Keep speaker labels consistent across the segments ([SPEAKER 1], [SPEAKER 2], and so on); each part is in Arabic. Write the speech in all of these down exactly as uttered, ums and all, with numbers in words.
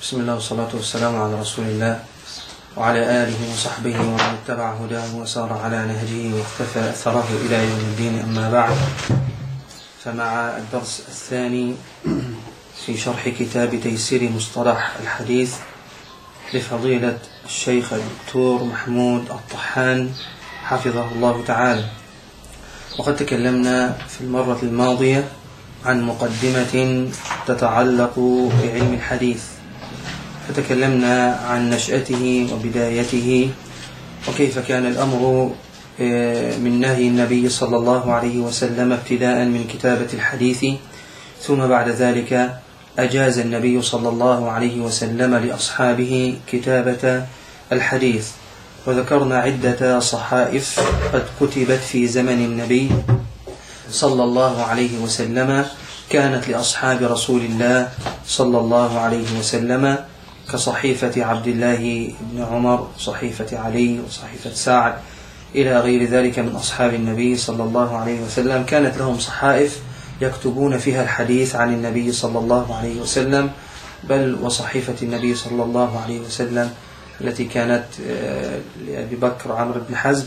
[SPEAKER 1] بسم الله والصلاة والسلام على رسول الله وعلى آله وصحبه ومن اتبع هداه وسار على نهجه واختفى أثره إلى يوم الدين. أما بعد، فمع الدرس الثاني في شرح كتاب تيسير مصطلح الحديث لفضيلة الشيخ الدكتور محمود الطحان حفظه الله تعالى. وقد تكلمنا في المرة الماضية عن مقدمة تتعلق بعلم الحديث، فتكلمنا عن نشأته وبدايته وكيف كان الأمر من نهي النبي صلى الله عليه وسلم ابتداء من كتابة الحديث، ثم بعد ذلك أجاز النبي صلى الله عليه وسلم لأصحابه كتابة الحديث. وذكرنا عدة صحائف قد كتبت في زمن النبي صلى الله عليه وسلم كانت لأصحاب رسول الله صلى الله عليه وسلم، كصحيفة عبد الله بن عمر، صحيفة علي، وصحيفة سعد إلى غير ذلك من أصحاب النبي صلى الله عليه وسلم. كانت لهم صحائف يكتبون فيها الحديث عن النبي صلى الله عليه وسلم، بل وصحيفة النبي صلى الله عليه وسلم التي كانت لأبي بكر عمرو بن حزم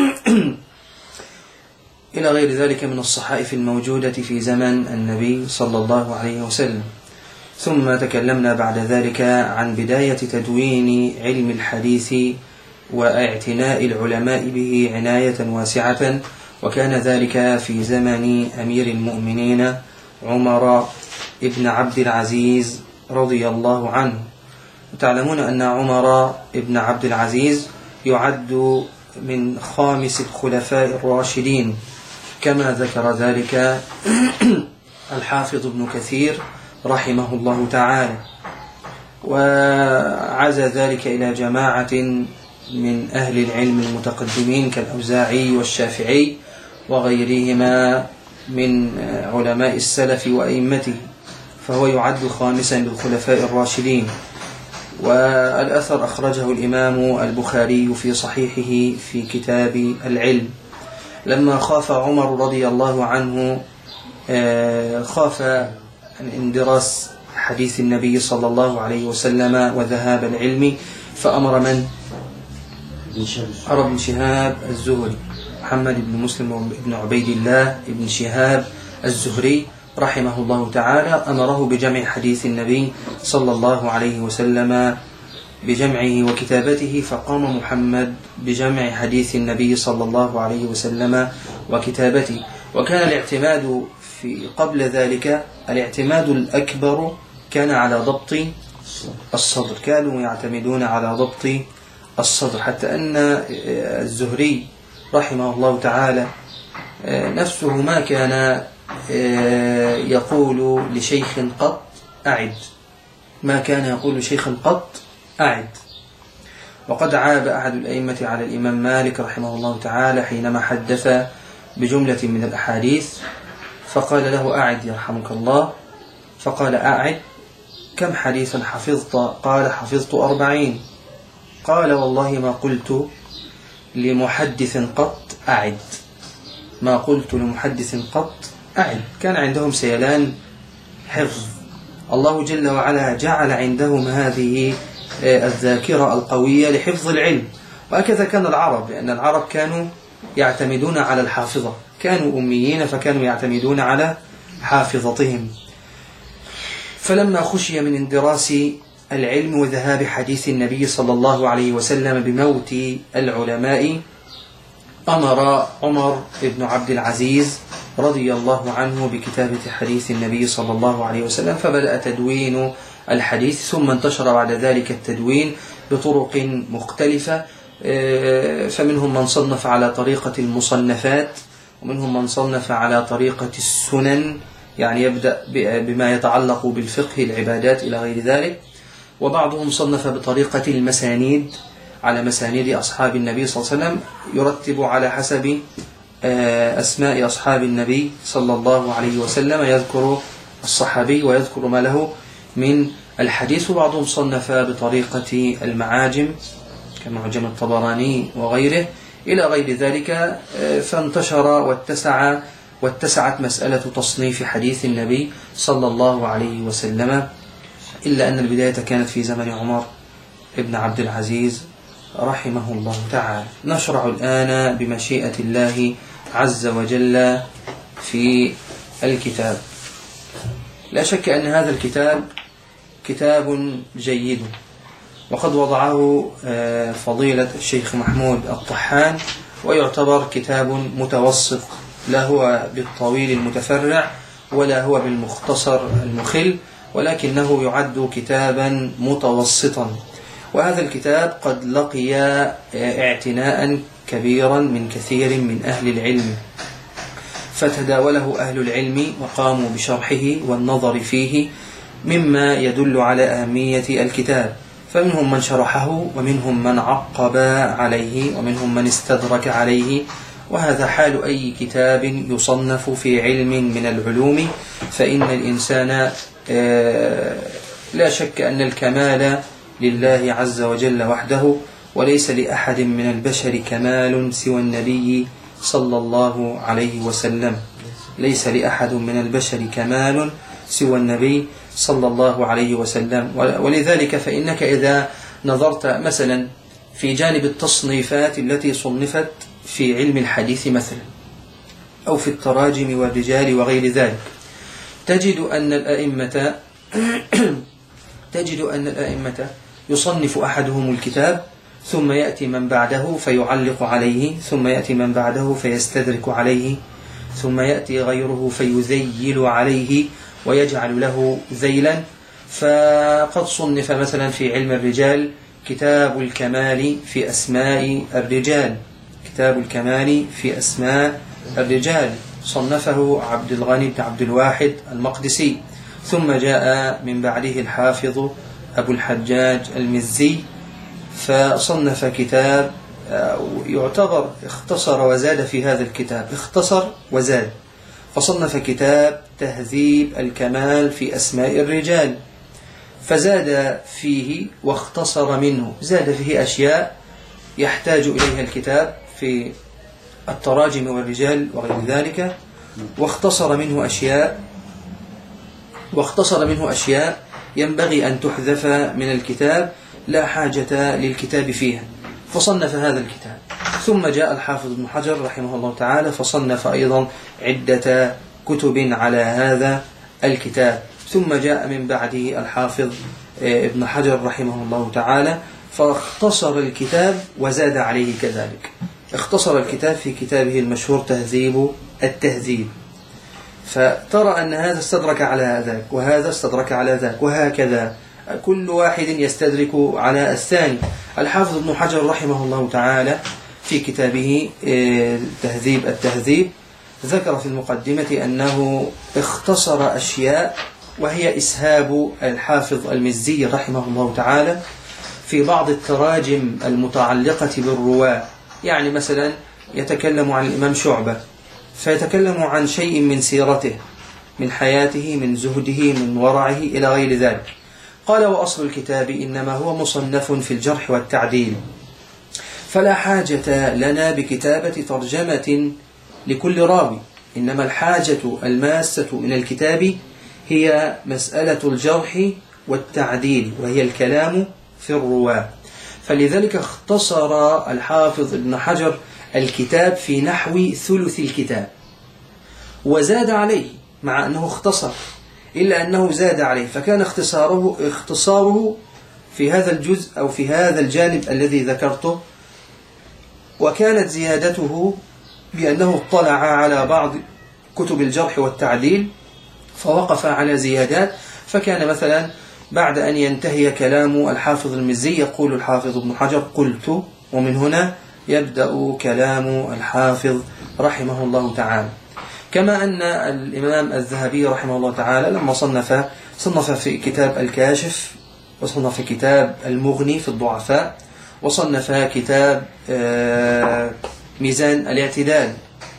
[SPEAKER 1] إلى غير ذلك من الصحائف الموجودة في زمن النبي صلى الله عليه وسلم. ثم تكلمنا بعد ذلك عن بداية تدوين علم الحديث واعتناء العلماء به عناية واسعة، وكان ذلك في زمن أمير المؤمنين عمر ابن عبد العزيز رضي الله عنه. وتعلمون أن عمر ابن عبد العزيز يعد من خامس الخلفاء الراشدين، كما ذكر ذلك الحافظ ابن كثير رحمه الله تعالى، وعزى ذلك إلى جماعة من أهل العلم المتقدمين كالأوزاعي والشافعي وغيرهما من علماء السلف وأئمته، فهو يعد خامسا للخلفاء الراشدين. والأثر أخرجه الإمام البخاري في صحيحه في كتاب العلم. لما خاف عمر رضي الله عنه خاف عن اندراس حديث النبي صلى الله عليه وسلم وذهاب العلم، فأمر من؟ أمر بن شهاب الزهري، محمد بن مسلم بن عبيد الله بن شهاب الزهري رحمه الله تعالى، أمره بجمع حديث النبي صلى الله عليه وسلم بجمعه وكتابته، فقام محمد بجمع حديث النبي صلى الله عليه وسلم وكتابته. وكان الاعتماد في قبل ذلك الاعتماد الأكبر كان على ضبط الصدر، كانوا يعتمدون على ضبط الصدر، حتى أن الزهري رحمه الله تعالى نفسه ما كان يقول لشيخ قط أعد، ما كان يقول لشيخ قط أعد. وقد عاب أحد الأئمة على الإمام مالك رحمه الله تعالى حينما حدث بجملة من الأحاديث، فقال له أعد يرحمك الله، فقال أعد كم حديثا حفظت؟ قال حفظت أربعين. قال والله ما قلت لمحدث قط أعد، ما قلت لمحدث قط أعد. كان عندهم سيلان حفظ، الله جل وعلا جعل عندهم هذه الذاكرة القوية لحفظ العلم. وهكذا كان العرب، لأن العرب كانوا يعتمدون على الحافظة، كانوا أميين فكانوا يعتمدون على حافظتهم. فلما خشي من اندراس العلم وذهاب حديث النبي صلى الله عليه وسلم بموت العلماء، أمر عمر بن عبد العزيز رضي الله عنه بكتابة حديث النبي صلى الله عليه وسلم، فبدأ تدوين الحديث، ثم انتشر بعد ذلك التدوين بطرق مختلفة، فمنهم من صنف على طريقة المصنفات، ومنهم من صنف على طريقة السنن، يعني يبدأ بما يتعلق بالفقه العبادات إلى غير ذلك، وبعضهم صنف بطريقة المسانيد على مسانيد أصحاب النبي صلى الله عليه وسلم، يرتب على حسب أسماء أصحاب النبي صلى الله عليه وسلم، يذكر الصحابي ويذكر ما له من الحديث. وبعضهم صنف بطريقة المعاجم كمعجم الطبراني وغيره إلى غير ذلك، فانتشر واتسع واتسعت مسألة تصنيف حديث النبي صلى الله عليه وسلم إلا أن البداية كانت في زمن عمر ابن عبد العزيز رحمه الله تعالى. نشرع الآن بمشيئة الله عز وجل في الكتاب. لا شك أن هذا الكتاب كتاب جيد، وقد وضعه فضيلة الشيخ محمود الطحان، ويعتبر كتاب متوسط، لا هو بالطويل المتفرع ولا هو بالمختصر المخل، ولكنه يعد كتابا متوسطا. وهذا الكتاب قد لقي اعتناء كبيرا من كثير من أهل العلم، فتداوله أهل العلم وقاموا بشرحه والنظر فيه، مما يدل على أهمية الكتاب. فمنهم من شرحه، ومنهم من عقب عليه، ومنهم من استدرك عليه، وهذا حال أي كتاب يصنف في علم من العلوم. فإن الإنسان لا شك أن الكمال لله عز وجل وحده، وليس لأحد من البشر كمال سوى النبي صلى الله عليه وسلم. ليس لأحد من البشر كمال سوى النبي صلى الله عليه وسلم. ولذلك فإنك إذا نظرت مثلا في جانب التصنيفات التي صنفت في علم الحديث مثلا، أو في التراجم والرجال وغير ذلك، تجد أن الأئمة تجد أن الأئمة يصنف أحدهم الكتاب، ثم يأتي من بعده فيعلق عليه، ثم يأتي من بعده فيستدرك عليه، ثم يأتي غيره فيذيل عليه ويجعل له ذيلا. فقد صنف مثلا في علم الرجال كتاب الكمال في أسماء الرجال، كتاب الكمال في أسماء الرجال صنفه عبد الغني بن عبد الواحد المقدسي. ثم جاء من بعده الحافظ أبو الحجاج المزي، فصنف كتاب يعتبر اختصر وزاد في هذا الكتاب، اختصر وزاد، فصنف كتاب تهذيب الكمال في أسماء الرجال، فزاد فيه واختصر منه، زاد فيه أشياء يحتاج إليها الكتاب في التراجم والرجال وغير ذلك، واختصر منه أشياء واختصر منه أشياء ينبغي أن تحذف من الكتاب لا حاجة للكتاب فيها، فصنف هذا الكتاب. ثم جاء الحافظ ابن حجر رحمه الله تعالى فصنف أيضا عدة كتب على هذا الكتاب. ثم جاء من بعده الحافظ ابن حجر رحمه الله تعالى فاختصر الكتاب وزاد عليه كذلك، اختصر الكتاب في كتابه المشهور تهذيب التهذيب. فترى أن هذا استدرك على ذاك، وهذا استدرك على ذاك، وهكذا كل واحد يستدرك على الثاني. الحافظ ابن حجر رحمه الله تعالى في كتابه تهذيب التهذيب ذكر في المقدمة أنه اختصر أشياء، وهي إسهاب الحافظ المزي رحمه الله تعالى في بعض التراجم المتعلقة بالرواة. يعني مثلا يتكلم عن الإمام شعبة، فيتكلم عن شيء من سيرته، من حياته، من زهده، من ورعه إلى غير ذلك. قال: وأصل الكتاب إنما هو مصنف في الجرح والتعديل، فلا حاجة لنا بكتابة ترجمة لكل راوي، إنما الحاجة الماسة من الكتاب هي مسألة الجرح والتعديل، وهي الكلام في الرواة. فلذلك اختصر الحافظ ابن حجر الكتاب في نحو ثلث الكتاب، وزاد عليه مع أنه اختصر، إلا أنه زاد عليه، فكان اختصاره اختصاره في هذا الجزء أو في هذا الجانب الذي ذكرته، وكانت زيادته بأنه اطلع على بعض كتب الجرح والتعديل فوقف على زيادات. فكان مثلا بعد أن ينتهي كلام الحافظ المزي يقول الحافظ ابن حجر: قلت، ومن هنا يبدأ كلام الحافظ رحمه الله تعالى. كما أن الإمام الذهبي رحمه الله تعالى لما صنف صنف في كتاب الكاشف، وصنف كتاب المغني في الضعفاء، وصنف كتاب ميزان الاعتدال.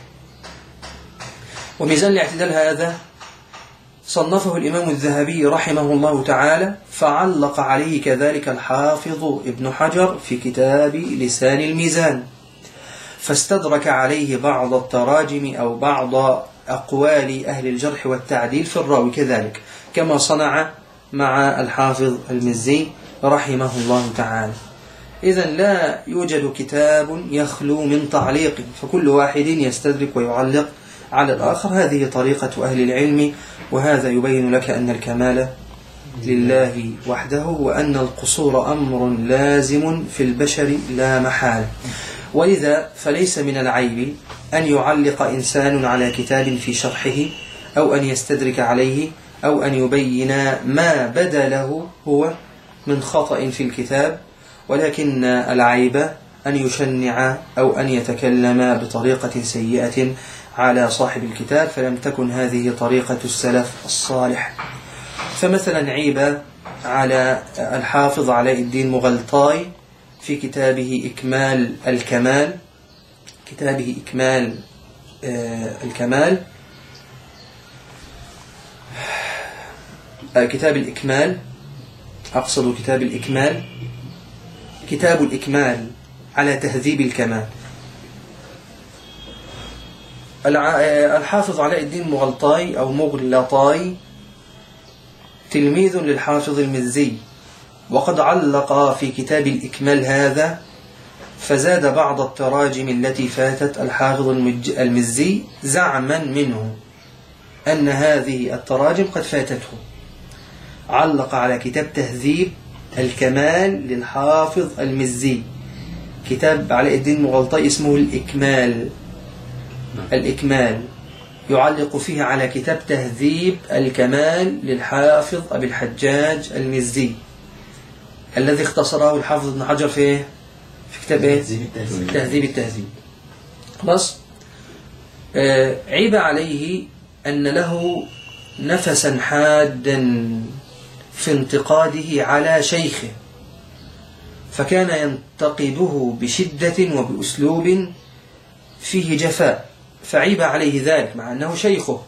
[SPEAKER 1] وميزان الاعتدال هذا صنفه الإمام الذهبي رحمه الله تعالى، فعلق عليه كذلك الحافظ ابن حجر في كتاب لسان الميزان، فاستدرك عليه بعض التراجم أو بعض أقوال أهل الجرح والتعديل في الراوي كذلك، كما صنع مع الحافظ المزي رحمه الله تعالى. إذن لا يوجد كتاب يخلو من تعليق، فكل واحد يستدرك ويعلق على الآخر. هذه طريقة أهل العلم، وهذا يبين لك أن الكمال لله وحده، وأن القصور أمر لازم في البشر لا محال. ولذا فليس من العيب أن يعلق إنسان على كتاب في شرحه، أو أن يستدرك عليه، أو أن يبين ما بدا له هو من خطأ في الكتاب. ولكن العيب أن يشنع أو أن يتكلم بطريقة سيئة على صاحب الكتاب، فلم تكن هذه طريقة السلف الصالح. فمثلا عيب على الحافظ علاء الدين مغلطاي في كتابه إكمال الكمال، كتابه إكمال آه الكمال آه كتاب الإكمال، أقصد كتاب الإكمال، كتاب الإكمال على تهذيب الكمال. الحافظ علاء الدين مغلطاي أو مغلطاي تلميذ للحافظ المزي، وقد علق في كتاب الإكمال هذا فزاد بعض التراجم التي فاتت الحافظ المزي زعما منه أن هذه التراجم قد فاتته. علق على كتاب تهذيب الكمال للحافظ المزي، كتاب علاء الدين مغلطاي اسمه الإكمال. الإكمال يعلق فيه على كتاب تهذيب الكمال للحافظ أبي الحجاج المزي، الذي اختصره الحافظ ابن حجر في في كتاب ايه؟ تهذيب التهذيب. خلاص. آه عيب عليه أن له نفسا حادا في انتقاده على شيخه، فكان ينتقده بشدة وبأسلوب فيه جفاء، فعيب عليه ذلك مع أنه شيخه.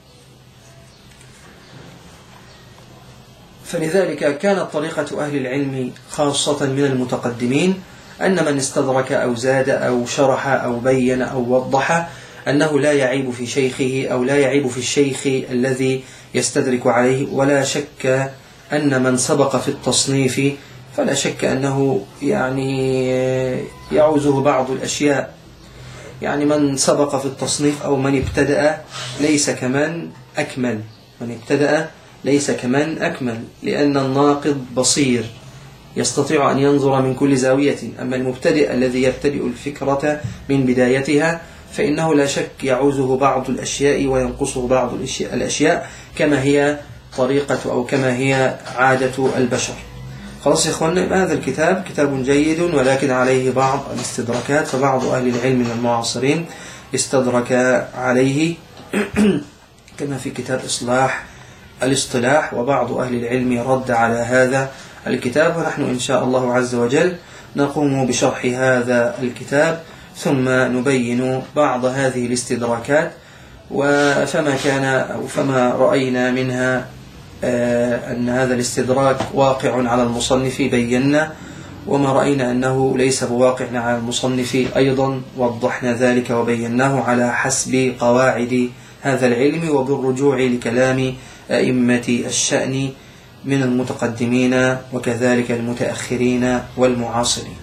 [SPEAKER 1] فلذلك كانت طريقة أهل العلم خاصة من المتقدمين أن من استدرك أو زاد أو شرح أو بين أو وضح أنه لا يعيب في شيخه أو لا يعيب في الشيخ الذي يستدرك عليه. ولا شك أن من سبق في التصنيف فلا شك أنه يعني يعوزه بعض الأشياء، يعني من سبق في التصنيف أو من ابتدأ ليس كمن أكمل، من ابتدأ ليس كمن أكمل، لأن الناقد بصير يستطيع أن ينظر من كل زاوية. أما المبتدئ الذي يبتدئ الفكرة من بدايتها فإنه لا شك يعوزه بعض الأشياء وينقصه بعض الأشياء كما هي طريقة أو كما هي عادة البشر. خلاص يا إخوانا، هذا الكتاب كتاب جيد ولكن عليه بعض الاستدراكات، فبعض أهل العلم من المعاصرين استدرك عليه كما في كتاب إصلاح الاصطلاح، وبعض أهل العلم رد على هذا الكتاب. ونحن إن شاء الله عز وجل نقوم بشرح هذا الكتاب ثم نبين بعض هذه الاستدراكات، وفما كان أو فما رأينا منها أن هذا الاستدراك واقع على المصنف بينا، وما رأينا أنه ليس بواقع على المصنف أيضا وضحنا ذلك وبيناه على حسب قواعد هذا العلم وبالرجوع لكلام أئمة الشأن من المتقدمين وكذلك المتأخرين والمعاصرين.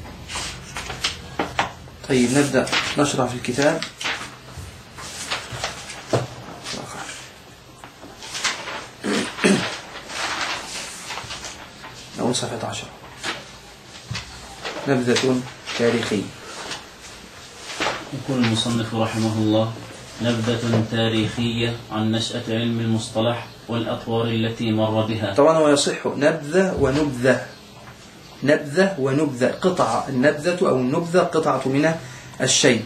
[SPEAKER 1] طيب نبدأ نشرح في الكتاب. نقول صفحة عشر. نبذة تاريخية.
[SPEAKER 2] يقول المصنف رحمه الله: نبذة تاريخية عن نشأة علم المصطلح والأطوار التي مر بها.
[SPEAKER 1] طبعا هو يصح نبذة ونبذة، نبذة ونبذة، قطعة. النبذة أو النبذة قطعة من الشيء.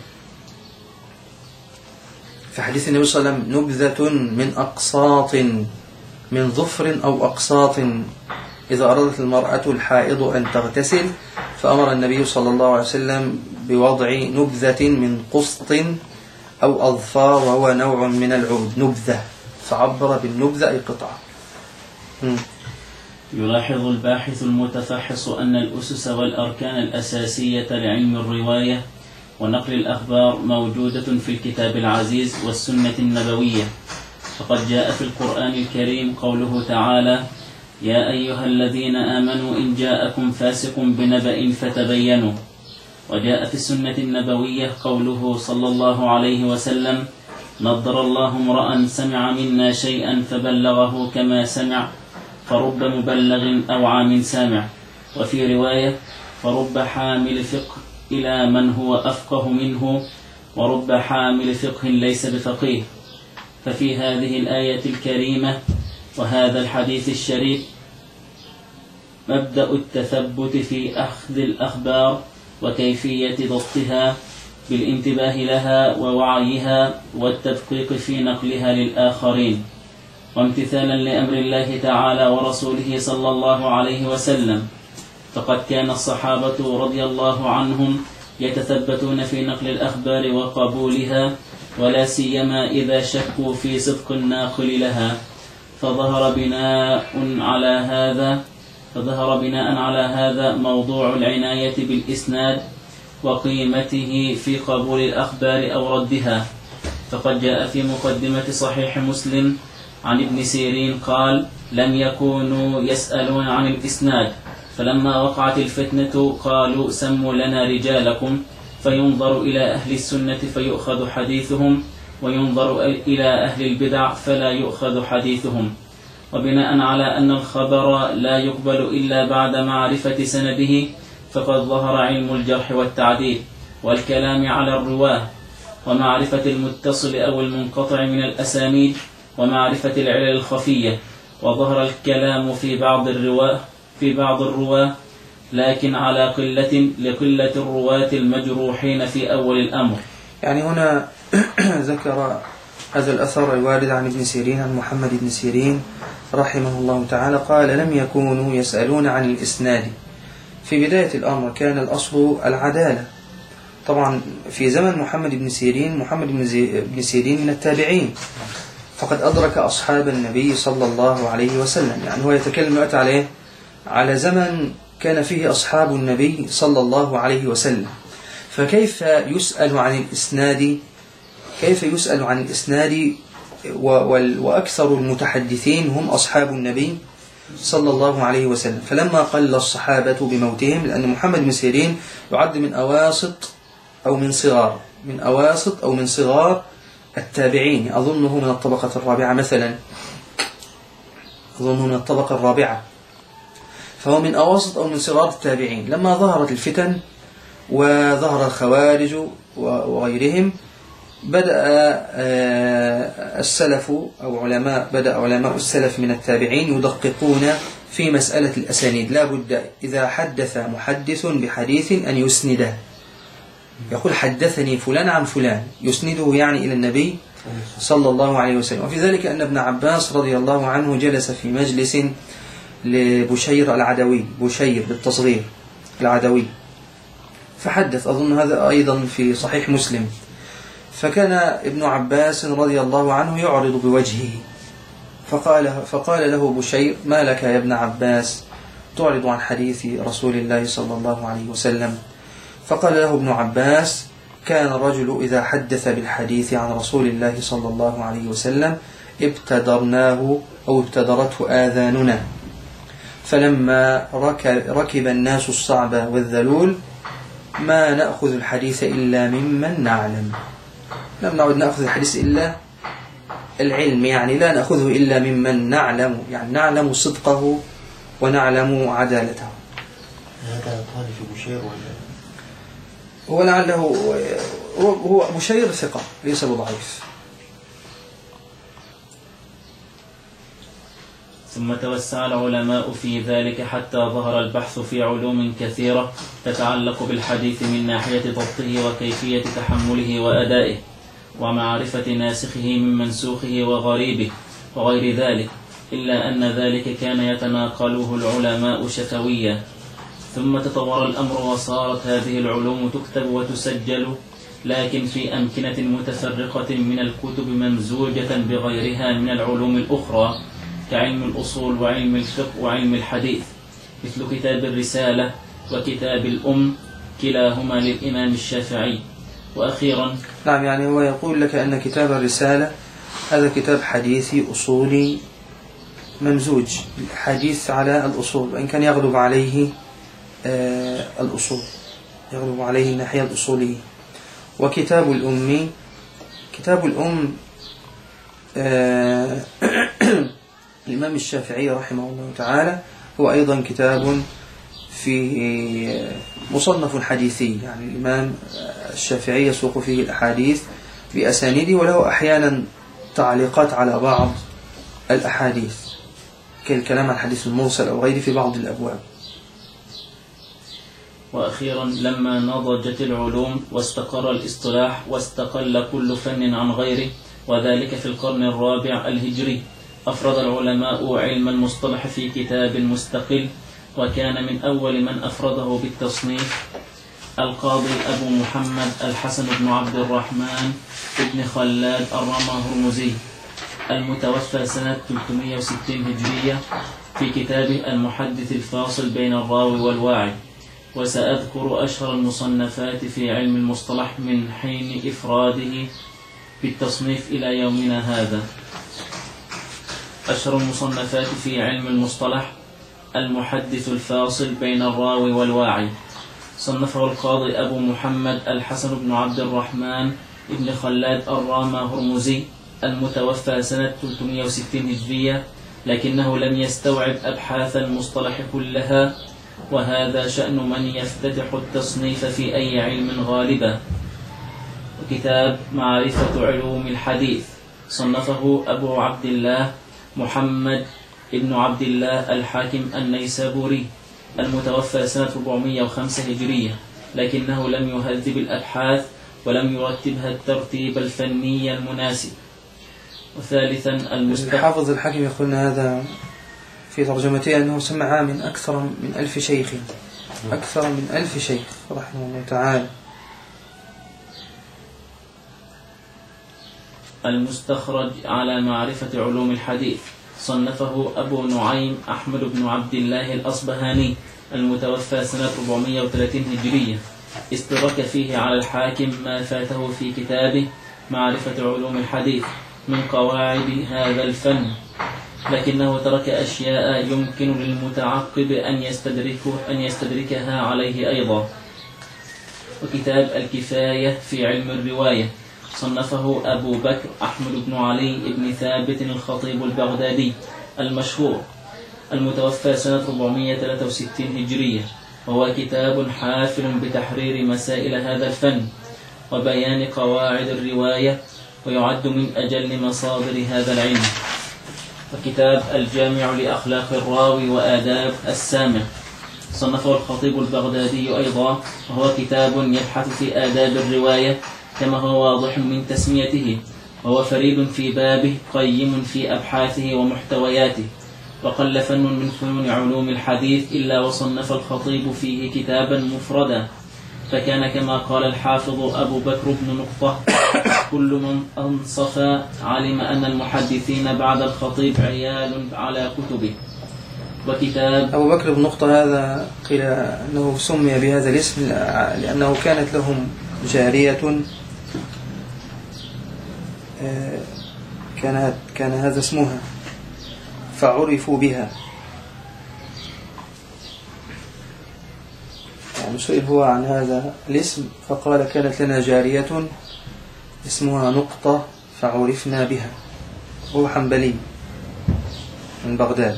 [SPEAKER 1] في حديث النبي صلى الله عليه وسلم: نبذة من أقساط من ظفر أو أقساط إذا أرادت المرأة الحائض أن تغتسل، فأمر النبي صلى الله عليه وسلم بوضع نبذة من قسط أو أظفار، وهو نوع من العود، نبذة، فعبر بالنبذة أي قطعة. م.
[SPEAKER 2] يلاحظ الباحث المتفحص أن الأسس والأركان الأساسية لعلم الرواية ونقل الأخبار موجودة في الكتاب العزيز والسنة النبوية. فقد جاء في القرآن الكريم قوله تعالى: يا أيها الذين آمنوا إن جاءكم فاسق بنبأ فتبينوا. وجاء في السنة النبوية قوله صلى الله عليه وسلم: نضر الله امرأ سمع منا شيئا فبلغه كما سمع، فرب مبلغ أوعى من سامع. وفي رواية: فرب حامل فقه إلى من هو أفقه منه، ورب حامل فقه ليس بفقيه. ففي هذه الآية الكريمة وهذا الحديث الشريف مبدأ التثبت في أخذ الأخبار وكيفية ضبطها بالانتباه لها ووعيها والتدقيق في نقلها للآخرين، وامتثالا لأمر الله تعالى ورسوله صلى الله عليه وسلم. فقد كان الصحابة رضي الله عنهم يتثبتون في نقل الأخبار وقبولها، ولا سيما إذا شكوا في صدق الناقل لها. فظهر بناء على هذا فظهر بناء على هذا موضوع العناية بالإسناد وقيمته في قبول الأخبار أو ردها. فقد جاء في مقدمة صحيح مسلم عن ابن سيرين قال: لم يكونوا يسألون عن الإسناد، فلما وقعت الفتنة قالوا: سموا لنا رجالكم، فينظر إلى أهل السنة فيؤخذ حديثهم، وينظر إلى أهل البدع فلا يؤخذ حديثهم. وبناء على أن الخبر لا يقبل إلا بعد معرفة سنده، فقد ظهر علم الجرح والتعديل والكلام على الرواه، ومعرفة المتصل أو المنقطع من الأسانيد، ومعرفة العلل الخفية. وظهر الكلام في بعض الرواه في بعض الرواه لكن على قلة لقلة الرواة المجروحين في أول الأمر.
[SPEAKER 1] يعني هنا ذكر هذا الأثر الوارد عن ابن سيرين عن محمد بن سيرين رحمه الله تعالى قال: لم يكونوا يسألون عن الإسناد. في بداية الأمر كان الأصل العدالة. طبعا في زمن محمد بن سيرين محمد بن سيرين من التابعين، فقد أدرك أصحاب النبي صلى الله عليه وسلم. يعني هو يتكلم دلوقتي عليه على زمن كان فيه أصحاب النبي صلى الله عليه وسلم، فكيف يسأل عن الإسناد كيف يسأل عن الإسناد وأكثر المتحدثين هم أصحاب النبي صلى الله عليه وسلم. فلما قل الصحابة بموتهم، لأن محمد بن سيرين يعد من أواسط أو من صغار من أواسط أو من صغار التابعين، أظنه من الطبقة الرابعة مثلا أظنه من الطبقة الرابعة فهو من أواسط أو من صغار التابعين. لما ظهرت الفتن وظهر الخوارج وغيرهم، بدأ السلف أو علماء بدأ علماء السلف من التابعين يدققون في مسألة الأسانيد. لا بد إذا حدث محدث بحديث أن يسنده، يقول: حدثني فلان عن فلان، يسنده يعني إلى النبي صلى الله عليه وسلم. وفي ذلك أن ابن عباس رضي الله عنه جلس في مجلس لبشير العدوي، بشير بالتصغير العدوي، فحدث، أظن هذا أيضا في صحيح مسلم. فكان ابن عباس رضي الله عنه يعرض بوجهه، فقال, فقال له بشير: ما لك يا ابن عباس تعرض عن حديث رسول الله صلى الله عليه وسلم؟ فقال له ابن عباس: كان الرجل إذا حدث بالحديث عن رسول الله صلى الله عليه وسلم ابتدرناه أو ابتدرته آذاننا، فلما ركب الناس الصعب والذلول ما نأخذ الحديث إلا ممن نعلم. لم نعد نأخذ الحديث إلا العلم، يعني لا نأخذه إلا ممن نعلم، يعني نعلم صدقه ونعلم عدالته.
[SPEAKER 3] هذا طالب بشير ولا
[SPEAKER 1] هو لعله هو بشير ثقة ليس بضعيف.
[SPEAKER 2] ثم توسع العلماء في ذلك حتى ظهر البحث في علوم كثيرة تتعلق بالحديث من ناحية ضبطه وكيفية تحمله وأدائه، ومعرفة ناسخه من منسوخه وغريبه وغير ذلك، إلا أن ذلك كان يتناقله العلماء شفويا. ثم تطور الأمر وصارت هذه العلوم تكتب وتسجل، لكن في أمكنة متفرقة من الكتب ممزوجة بغيرها من العلوم الأخرى كعلم الأصول وعلم الفقه وعلم الحديث، مثل كتاب الرسالة وكتاب الأم، كلاهما للإمام الشافعي. وأخيرا
[SPEAKER 1] نعم، يعني هو يقول لك أن كتاب الرسالة هذا كتاب حديثي أصولي ممزوج الحديث على الأصول، وإن كان يغلب عليه آه الأصول، يغلب عليه الناحية الأصولية. وكتاب الأم، كتاب الأم آه الإمام الشافعي رحمه الله تعالى هو أيضا كتاب في مصنف حديثي، يعني الإمام الشافعي يسوق فيه الأحاديث بأسانيده، وله أحيانا تعليقات على بعض الأحاديث كالكلام عن الحديث المرسل أو غيره في بعض الأبواب.
[SPEAKER 2] وأخيرا لما نضجت العلوم واستقر الاصطلاح واستقل كل فن عن غيره، وذلك في القرن الرابع الهجري، أفرد العلماء علم المصطلح في كتاب مستقل، وكان من أول من أفرده بالتصنيف القاضي أبو محمد الحسن بن عبد الرحمن ابن خلاد الرماهرمزي المتوفى سنة ثلاثمائة وستين هجرية، في كتابه المحدث الفاصل بين الراوي والواعي. وسأذكر أشهر المصنفات في علم المصطلح من حين إفراده بالتصنيف إلى يومنا هذا. أشهر المصنفات في علم المصطلح المحدث الفاصل بين الراوي والواعي، صنفه القاضي أبو محمد الحسن بن عبد الرحمن ابن خلاد الرماهرمزي المتوفى سنة ثلاثمائة وستين هجرية، لكنه لم يستوعب أبحاث المصطلح كلها، وهذا شأن من يفتتح التصنيف في أي علم غالبا. وكتاب معرفة علوم الحديث صنفه أبو عبد الله محمد ابن عبد الله الحاكم النيسابوري المتوفى سنة أربعمائة وخمسة هجرية، لكنه لم يهذب الأبحاث ولم يرتبها الترتيب الفني المناسب. وثالثا المستقبل.
[SPEAKER 1] الحافظ الحاكم يقول هذا في ترجمته أنه سمع من أكثر من ألف شيخ، أكثر من ألف شيخ رحمه الله تعالى.
[SPEAKER 2] المستخرج على معرفة علوم الحديث صنفه أبو نعيم أحمد بن عبد الله الأصبهاني المتوفى سنة أربعمائة وثلاثين هجرية، استدرك فيه على الحاكم ما فاته في كتابه معرفة علوم الحديث من قواعد هذا الفن، لكنه ترك أشياء يمكن للمتعقب أن يستدركه أن يستدركها عليه أيضا. وكتاب الكفاية في علم الرواية صنفه أبو بكر أحمد بن علي بن ثابت الخطيب البغدادي المشهور المتوفى سنة أربعمائة وثلاثة وستين هجرية، وهو كتاب حافل بتحرير مسائل هذا الفن وبيان قواعد الرواية، ويعد من أجل مصادر هذا العلم. وكتاب الجامع لأخلاق الراوي وآداب السامع صنفه الخطيب البغدادي أيضا، وهو كتاب يبحث في آداب الرواية كما هو واضح من تسميته، وهو فريد في بابه قيم في أبحاثه ومحتوياته. وقل فن من فنون علوم الحديث إلا وصنف الخطيب فيه كتابا مفردا، فكان كما قال الحافظ أبو بكر بن نقطة: كل من أنصف علم أن المحدثين بعد الخطيب عيال على كتبه. وكتاب
[SPEAKER 1] أبو بكر بن نقطة هذا قيل أنه سمي بهذا الاسم لأنه كانت لهم جارية كانت كان هذا اسمها فعرفوا بها. يعني سئل هو عن هذا الاسم فقال: كانت لنا جارية اسمها نقطة فعرفنا بها. هو حنبلي من بغداد.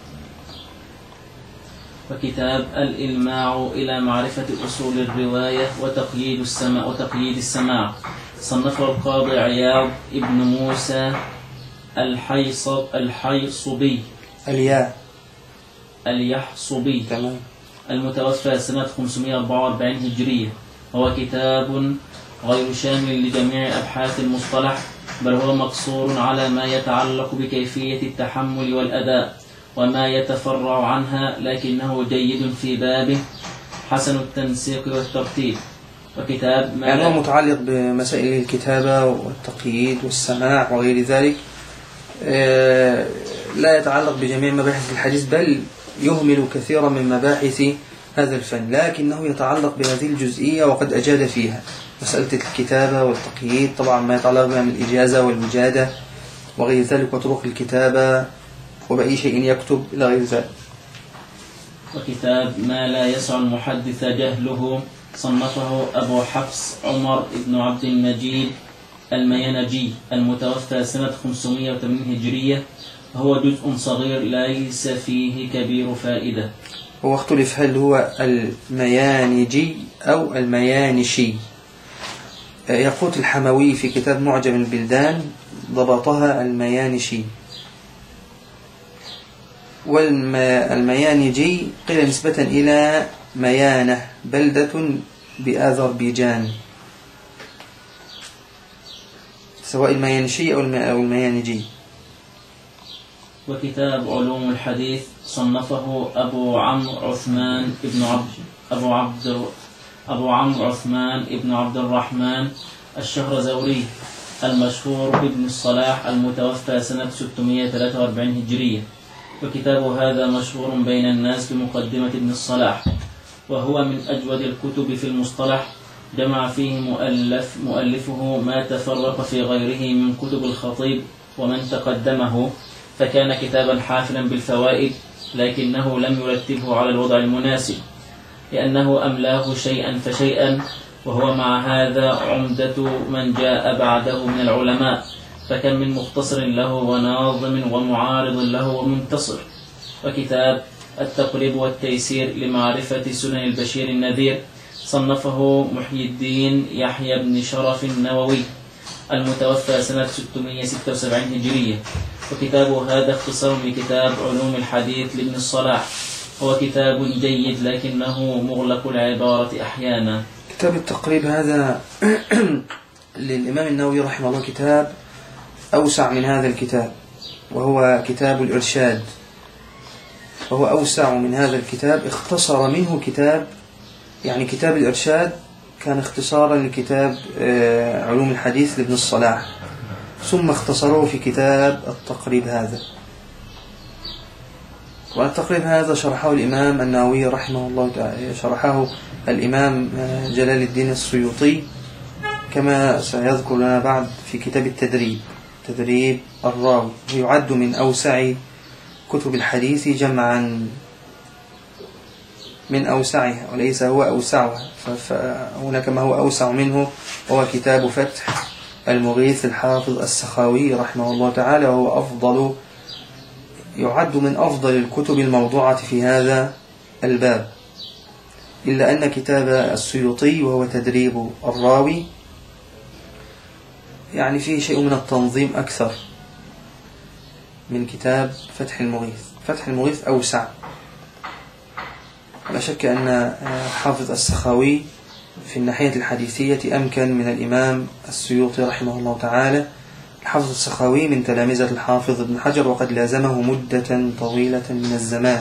[SPEAKER 2] وكتاب الإلماع إلى معرفة أصول الرواية وتقييد السماع وتقييد السماع صنفه القاضي عياض ابن موسى الحيصب الحيصبي
[SPEAKER 1] الياء
[SPEAKER 2] اليحصبي
[SPEAKER 1] تمام
[SPEAKER 2] المتوفى سنة خمسمائة وأربعة وأربعين هجرية، وهو كتاب غير شامل لجميع أبحاث المصطلح، بل هو مقصور على ما يتعلق بكيفية التحمل والأداء وما يتفرع عنها، لكنه جيد في بابه حسن التنسيق والترتيب. وكتاب
[SPEAKER 1] يعني هو متعلق بمسائل الكتابة والتقييد والسماع وغير ذلك، لا يتعلق بجميع مباحث الحديث، بل يهمل كثيرا من مباحث هذا الفن، لكنه يتعلق بهذه الجزئية وقد أجاد فيها مسألة الكتابة والتقييد، طبعا ما يتعلق بها من الإجازة والوجادة وغير ذلك، وطرق الكتابة وبأي شيء يكتب إلى غير ذلك.
[SPEAKER 2] وكتاب ما لا يسع المحدث جهله صنفه أبو حفص عمر بن عبد المجيد الميانجي المتوفى سنة خمسمائة وثمانين هجرية، وهو جزء صغير ليس فيه كبير فائدة.
[SPEAKER 1] هو اختلف هل هو الميانجي أو الميانشي. يقوت الحموي في كتاب معجم البلدان ضبطها الميانشي، والميانجي قيل نسبة إلى ميانة بلدة بأذربيجان، سواء الميانشي أو الميانجي.
[SPEAKER 2] وكتاب علوم الحديث صنفه أبو عمرو عثمان ابن عبد أبو عبد أبو عمرو عثمان ابن عبد الرحمن الشهرزوري المشهور بابن الصلاح المتوفى سنة ستمائة وثلاثة وأربعين هجرية. وكتاب هذا مشهور بين الناس بمقدمة ابن الصلاح، وهو من أجود الكتب في المصطلح، جمع فيه مؤلف مؤلفه ما تفرق في غيره من كتب الخطيب ومن تقدمه، فكان كتابا حافلا بالفوائد، لكنه لم يرتبه على الوضع المناسب، لأنه أملاه شيئا فشيئا، وهو مع هذا عمدة من جاء بعده من العلماء، فكم من مختصر له وناظم ومعارض له ومنتصر. وكتاب التقريب والتيسير لمعرفة سنن البشير النذير صنفه محي الدين يحيى بن شرف النووي المتوفى سنة ستمائة وستة وسبعين هجرية. وكتاب هذا اختصار لكتاب علوم الحديث لابن الصلاح، هو كتاب جيد لكنه مغلق العبارة أحيانا.
[SPEAKER 1] كتاب التقريب هذا للإمام النووي رحمه الله كتاب أوسع من هذا الكتاب، وهو كتاب الإرشاد، وهو أوسع من هذا الكتاب. اختصر منه كتاب، يعني كتاب الإرشاد كان اختصارا لكتاب علوم الحديث لابن الصلاح، ثم اختصروه في كتاب التقريب هذا. والتقريب هذا شرحه الإمام النووي رحمه الله تعالى، شرحه الإمام جلال الدين السيوطي، كما سيذكر لنا بعد في كتاب التدريب، تدريب الراوي، ويعد من أوسع كتب الحديث جمعا، من أوسعها وليس هو أوسعها، فهناك ما هو أوسع منه، هو كتاب فتح المغيث الحافظ السخاوي رحمه الله تعالى، وهو أفضل، يعد من أفضل الكتب الموضوعة في هذا الباب، إلا أن كتاب السيوطي وهو تدريب الراوي يعني فيه شيء من التنظيم أكثر من كتاب فتح المغيث. فتح المغيث أوسع، لا شك أن حافظ السخاوي في الناحية الحديثية أمكن من الإمام السيوطي رحمه الله تعالى. الحافظ السخاوي من تلامذة الحافظ ابن حجر، وقد لازمه مدة طويلة من الزمان.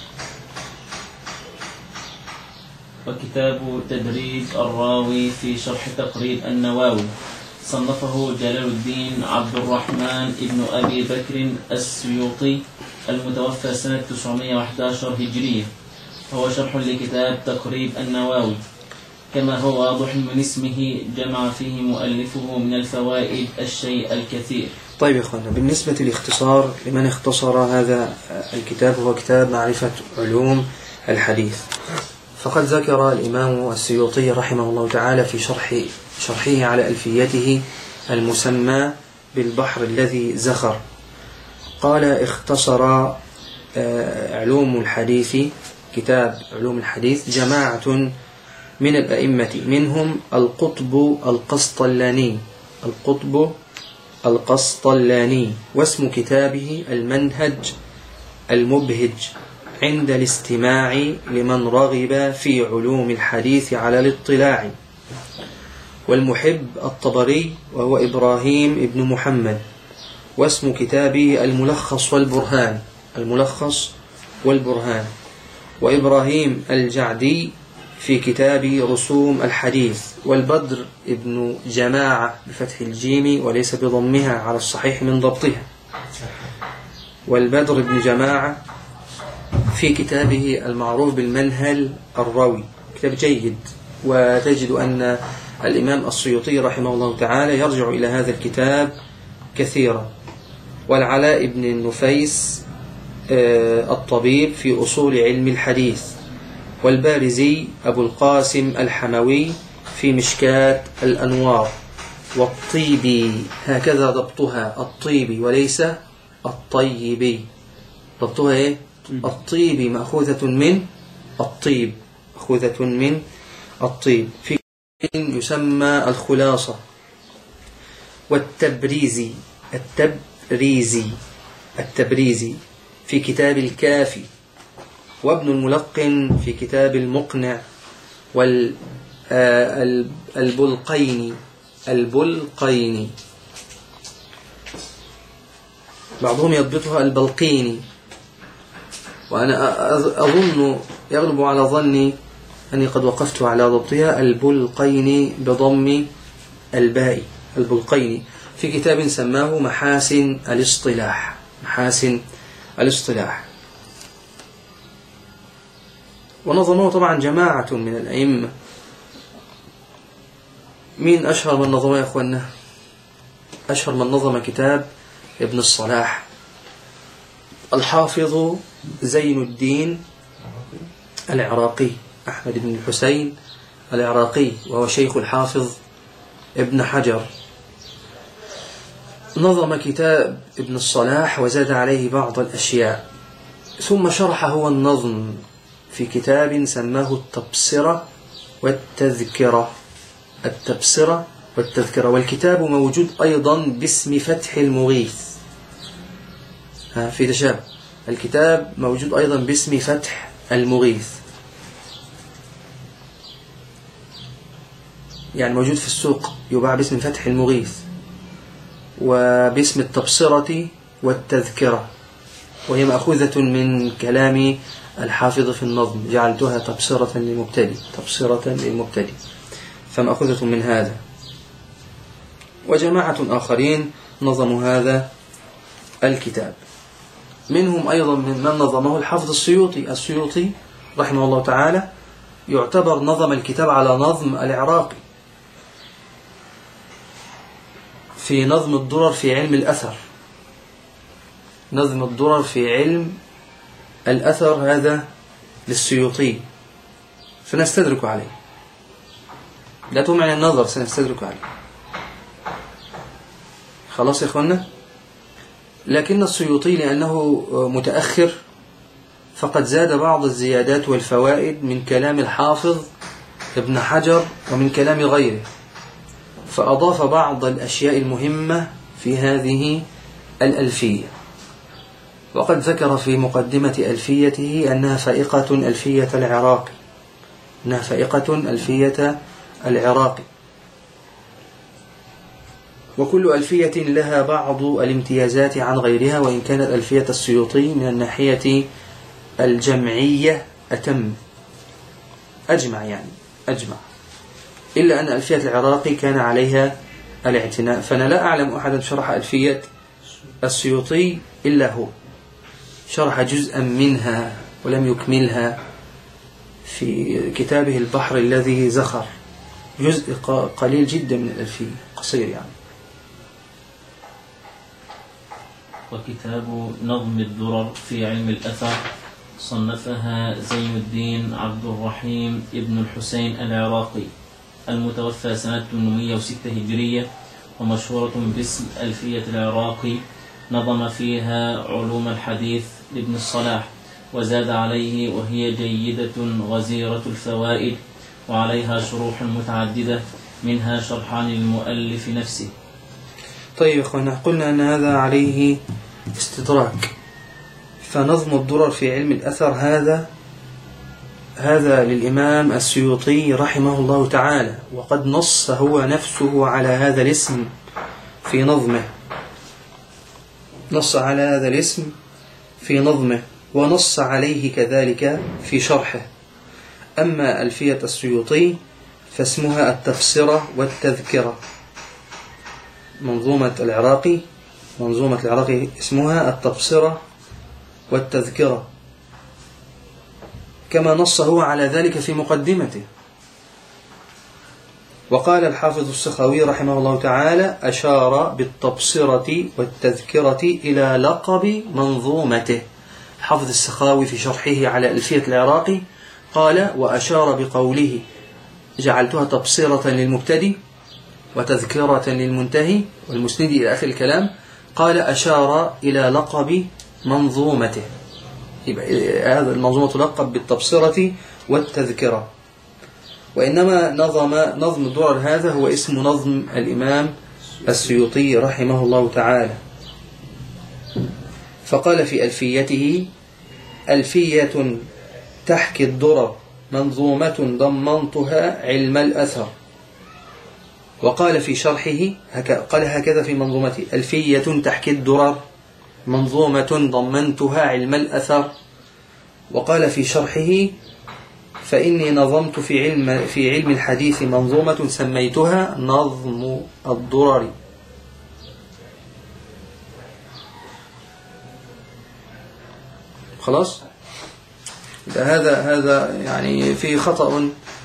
[SPEAKER 2] وكتاب تدريب الراوي في شرح تقريب النووي صنفه جلال الدين عبد الرحمن ابن أبي بكر السيوطي المتوفى سنة تسعمائة وأحد عشر هجرية، هو شرح لكتاب تقريب النووي، كما هو واضح من اسمه جمع فيه مؤلفه من الفوائد الشيء الكثير.
[SPEAKER 1] طيب يا أخوانا، بالنسبة للاختصار لمن اختصر هذا الكتاب هو كتاب معرفة علوم الحديث، فقد ذكر الإمام السيوطي رحمه الله تعالى في شرح شرحه على ألفيته المسمى بالبحر الذي زخر، قال اختصر علوم الحديث، كتاب علوم الحديث جماعة من الأئمة، منهم القطب القسطلاني القطب القسطلاني واسم كتابه المنهج المبهج عند الاستماع لمن رغب في علوم الحديث على الاطلاع. والمحب الطبري وهو إبراهيم ابن محمد، واسم كتابه الملخص والبرهان الملخص والبرهان. وإبراهيم الجعدي في كتاب رسوم الحديث. والبدر ابن جماعة بفتح الجيم وليس بضمها على الصحيح من ضبطها. والبدر ابن جماعة في كتابه المعروف بالمنهل الروي، كتاب جيد، وتجد أن الإمام السيوطي رحمه الله تعالى يرجع إلى هذا الكتاب كثيرا. والعلاء بن النفيس الطبيب في أصول علم الحديث، والبارزي أبو القاسم الحموي في مشكاة الأنوار، والطيبي هكذا ضبطها الطيبي وليس الطيبي، ضبطها إيه؟ الطيبي مأخوذة من الطيب، مأخوذة من الطيب. في يسمى الخلاصة، والتبريزي التبريزي التبريزي في كتاب الكافي، وابن الملقن في كتاب المقنع، والبلقيني البلقيني بعضهم يضبطها البلقيني، وأنا أظن يغلب على ظني أني قد وقفت على ضبطها البلقيني بضم الباء، البلقيني في كتاب سماه محاسن الاصطلاح، محاسن الاصطلاح. ونظمه طبعا جماعة من الأئمة. مين أشهر من نظمه يا أخوانا؟ أشهر من نظم كتاب ابن الصلاح الحافظ زين الدين العراقي، أحمد بن الحسين العراقي، وهو شيخ الحافظ ابن حجر. نظم كتاب ابن الصلاح وزاد عليه بعض الأشياء، ثم شرح هو النظم في كتاب سماه التبصرة والتذكرة، التبصرة والتذكرة. والكتاب موجود أيضا باسم فتح المغيث، ها في تشابه، الكتاب موجود أيضا باسم فتح المغيث، يعني موجود في السوق يباع باسم فتح المغيث، وباسم التبصرة والتذكرة، وهي مأخوذة من كلام الحافظ في النظم، جعلتها تبصرة للمبتدئ، تبصرة للمبتدئ، فمأخوذة من هذا. وجماعة آخرين نظموا هذا الكتاب، منهم أيضا من من نظمه الحافظ السيوطي. السيوطي رحمه الله تعالى يعتبر نظم الكتاب على نظم العراقي في نظم الدرر في علم الأثر، نظم الدرر في علم الأثر هذا للسيوطي، فنستدرك عليه، لا تمعن النظر، سنستدرك عليه. خلاص يا إخوانا. لكن السيوطي لأنه متأخر فقد زاد بعض الزيادات والفوائد من كلام الحافظ ابن حجر ومن كلام غيره، فأضاف بعض الأشياء المهمة في هذه الألفية. وقد ذكر في مقدمة ألفيته أنها فائقة ألفية العراقي، أنها فائقة ألفية العراقي، وكل ألفية لها بعض الامتيازات عن غيرها، وإن كانت ألفية السيوطي من الناحية الجمعية أتم، أجمع يعني أجمع، إلا أن ألفية العراقي كان عليها الاعتناء. فأنا لا أعلم أحدا شرح ألفية السيوطي إلا هو، شرح جزءا منها ولم يكملها في كتابه البحر الذي زخر، جزء قليل جدا من الألفية، قصير يعني.
[SPEAKER 2] وكتاب نظم الدرر في علم الأثر صنفها زين الدين عبد الرحيم ابن الحسين العراقي، المتوفى سنة ثمانمائة وستة هجرية، ومشهورة باسم ألفية العراقي. نظم فيها علوم الحديث لابن الصلاح، وزاد عليه، وهي جيدة غزيرة الفوائد، وعليها شروح متعددة، منها شرحان للمؤلف نفسه.
[SPEAKER 1] طيب أخوانا، قلنا أن هذا عليه استدراك، فنظم الدرر في علم الأثر هذا هذا للإمام السيوطي رحمه الله تعالى، وقد نص هو نفسه على هذا الاسم في نظمه، نص على هذا الاسم في نظمه، ونص عليه كذلك في شرحه. أما ألفية السيوطي فاسمها التفسرة والتذكرة، منظومة العراقي منظومة العراقي اسمها التبصرة والتذكرة، كما نص هو على ذلك في مقدمته. وقال الحافظ السخاوي رحمه الله تعالى: أشار بالتبصرة والتذكرة إلى لقب منظومته، حافظ السخاوي في شرحه على ألفية العراقي قال: وأشار بقوله: جعلتها تبصرة للمبتدي وتذكرة للمنتهي والمسند إلى آخر الكلام. قال: أشار إلى لقب منظومته، يبقى هذا المنظومة تلقب بالتبصرة والتذكرة. وإنما نظم نظم الدرر هذا هو اسم نظم الإمام السيوطي رحمه الله تعالى. فقال في ألفيته: ألفية تحكي الدرر منظومة ضمنتها علم الأثر. وقال في شرحه قال هكذا في منظومته: ألفية تحكي الدرر منظومة ضمنتها علم الأثر. وقال في شرحه: فإني نظمت في علم في علم الحديث منظومة سميتها نظم الدرر. خلاص، هذا هذا يعني فيه خطأ،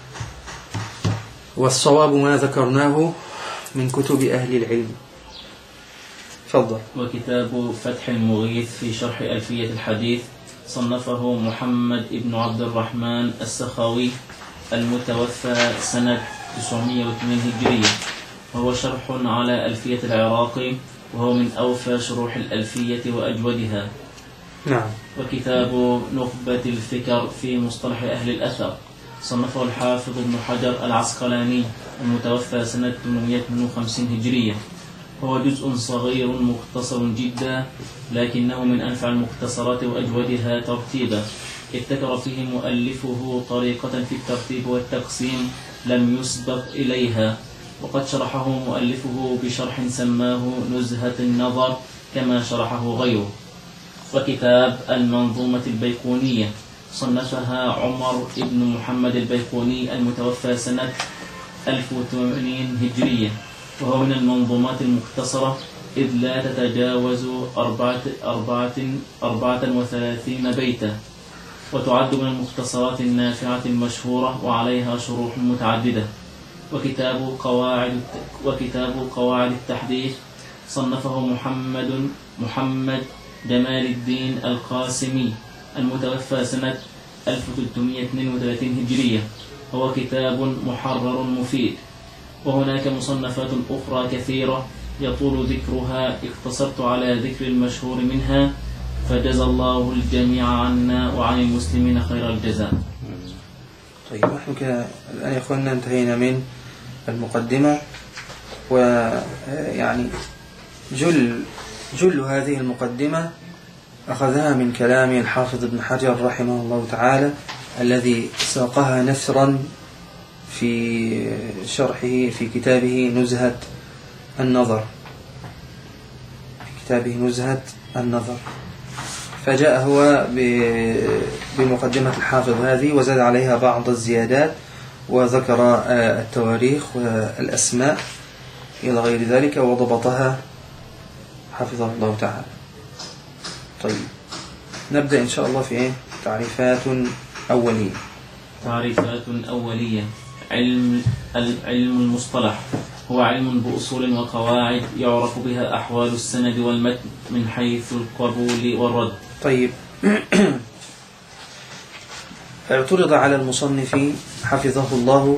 [SPEAKER 1] والصواب ما ذكرناه من كتب أهل العلم. تفضل.
[SPEAKER 2] وكتاب فتح المغيث في شرح ألفية الحديث صنفه محمد بن عبد الرحمن السخاوي المتوفى سنة تسعمائة واثنين هجرية، وهو شرح على ألفية العراقي، وهو من أوفى شروح الألفية وأجودها.
[SPEAKER 1] نعم.
[SPEAKER 2] وكتاب نخبة الفكر في مصطلح أهل الأثر صنفه الحافظ ابن حجر العسقلاني المتوفى سنة ثمانمائة واثنين وخمسين هجرية، هو جزء صغير مختصر جدا، لكنه من أنفع المختصرات وأجودها ترتيبا. ابتكر فيه مؤلفه طريقة في الترتيب والتقسيم لم يسبق إليها، وقد شرحه مؤلفه بشرح سماه نزهة النظر كما شرحه غيره. وكتاب المنظومة البيقونية صنفها عمر بن محمد البيقوني المتوفى سنة ألف وثمانين هجرية، وهو من المنظومات المختصرة إذ لا تتجاوز أربعة, أربعة, أربعة وثلاثين بيتا، وتعد من المختصرات النافعة المشهورة وعليها شروح متعددة. وكتاب قواعد وكتاب قواعد التحديث صنفه محمد محمد جمال الدين القاسمي المتوفى سنة ألف وثلاثمائة واثنين وثلاثين هجرية، هو كتاب محرر مفيد. وهناك مصنفات أخرى كثيرة يطول ذكرها، اقتصرت على ذكر المشهور منها، فجزى الله الجميع عنا وعن المسلمين خير الجزاء.
[SPEAKER 1] طيب، نحن الآن يا أخواننا انتهينا من المقدمة، ويعني جل جل هذه المقدمة أخذها من كلام الحافظ ابن حجر رحمه الله تعالى، الذي ساقها نثرا في شرحه في كتابه نزهة النظر في كتابه نزهة النظر فجاء هو بمقدمة الحافظ هذه، وزاد عليها بعض الزيادات، وذكر التواريخ والأسماء إلى غير ذلك، وضبطها حفظه الله تعالى. طيب، نبدأ إن شاء الله في تعريفات أولية.
[SPEAKER 2] تعريفات أولية. علم العلم المصطلح هو علم بأصول وقواعد يعرف بها أحوال السند والمتن من حيث القبول والرد.
[SPEAKER 1] طيب، اعترض على المصنف حفظه الله